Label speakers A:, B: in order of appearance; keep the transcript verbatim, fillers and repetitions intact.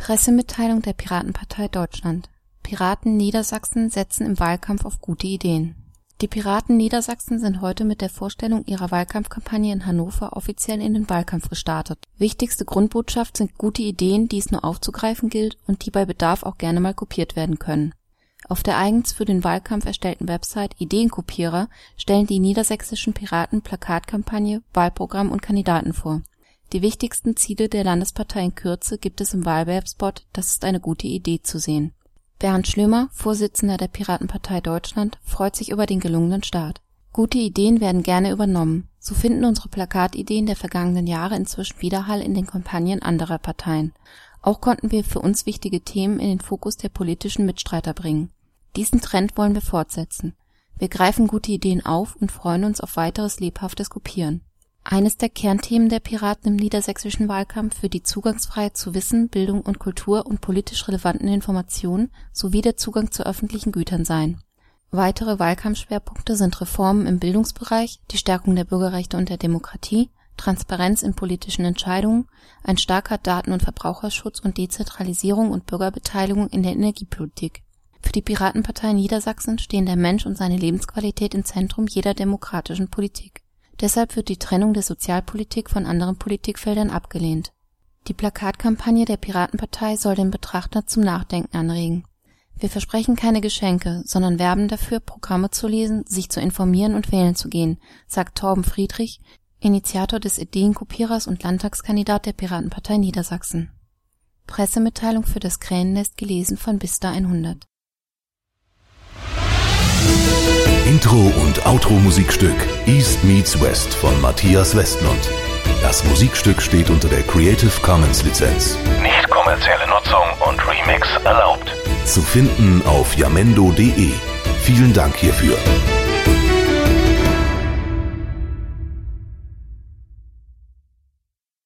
A: Pressemitteilung der Piratenpartei Deutschland. Piraten Niedersachsen setzen im Wahlkampf auf gute Ideen. Die Piraten Niedersachsen sind heute mit der Vorstellung ihrer Wahlkampfkampagne in Hannover offiziell in den Wahlkampf gestartet. Wichtigste Grundbotschaft sind gute Ideen, die es nur aufzugreifen gilt und die bei Bedarf auch gerne mal kopiert werden können. Auf der eigens für den Wahlkampf erstellten Website Ideenkopierer stellen die niedersächsischen Piraten Plakatkampagne, Wahlprogramm und Kandidaten vor. Die wichtigsten Ziele der Landespartei in Kürze gibt es im Wahlwerbespot Das ist eine gute Idee zu sehen. Bernd Schlömer, Vorsitzender der Piratenpartei Deutschland, freut sich über den gelungenen Start. Gute Ideen werden gerne übernommen. So finden unsere Plakatideen der vergangenen Jahre inzwischen Widerhall in den Kampagnen anderer Parteien. Auch konnten wir für uns wichtige Themen in den Fokus der politischen Mitstreiter bringen. Diesen Trend wollen wir fortsetzen. Wir greifen gute Ideen auf und freuen uns auf weiteres lebhaftes Kopieren. Eines der Kernthemen der Piraten im niedersächsischen Wahlkampf wird die Zugangsfreiheit zu Wissen, Bildung und Kultur und politisch relevanten Informationen sowie der Zugang zu öffentlichen Gütern sein. Weitere Wahlkampfschwerpunkte sind Reformen im Bildungsbereich, die Stärkung der Bürgerrechte und der Demokratie, Transparenz in politischen Entscheidungen, ein starker Daten- und Verbraucherschutz und Dezentralisierung und Bürgerbeteiligung in der Energiepolitik. Für die Piratenpartei Niedersachsen stehen der Mensch und seine Lebensqualität im Zentrum jeder demokratischen Politik. Deshalb wird die Trennung der Sozialpolitik von anderen Politikfeldern abgelehnt. Die Plakatkampagne der Piratenpartei soll den Betrachter zum Nachdenken anregen. Wir versprechen keine Geschenke, sondern werben dafür, Programme zu lesen, sich zu informieren und wählen zu gehen, sagt Torben Friedrich, Initiator des Ideenkopierers und Landtagskandidat der Piratenpartei Niedersachsen. Pressemitteilung für das Krähennest gelesen von Bista hundert.
B: Intro- und Outro-Musikstück East Meets West von Matthias Westmund. Das Musikstück steht unter der Creative Commons Lizenz.
C: Nicht kommerzielle Nutzung und Remix erlaubt.
B: Zu finden auf jamendo punkt de. Vielen Dank hierfür.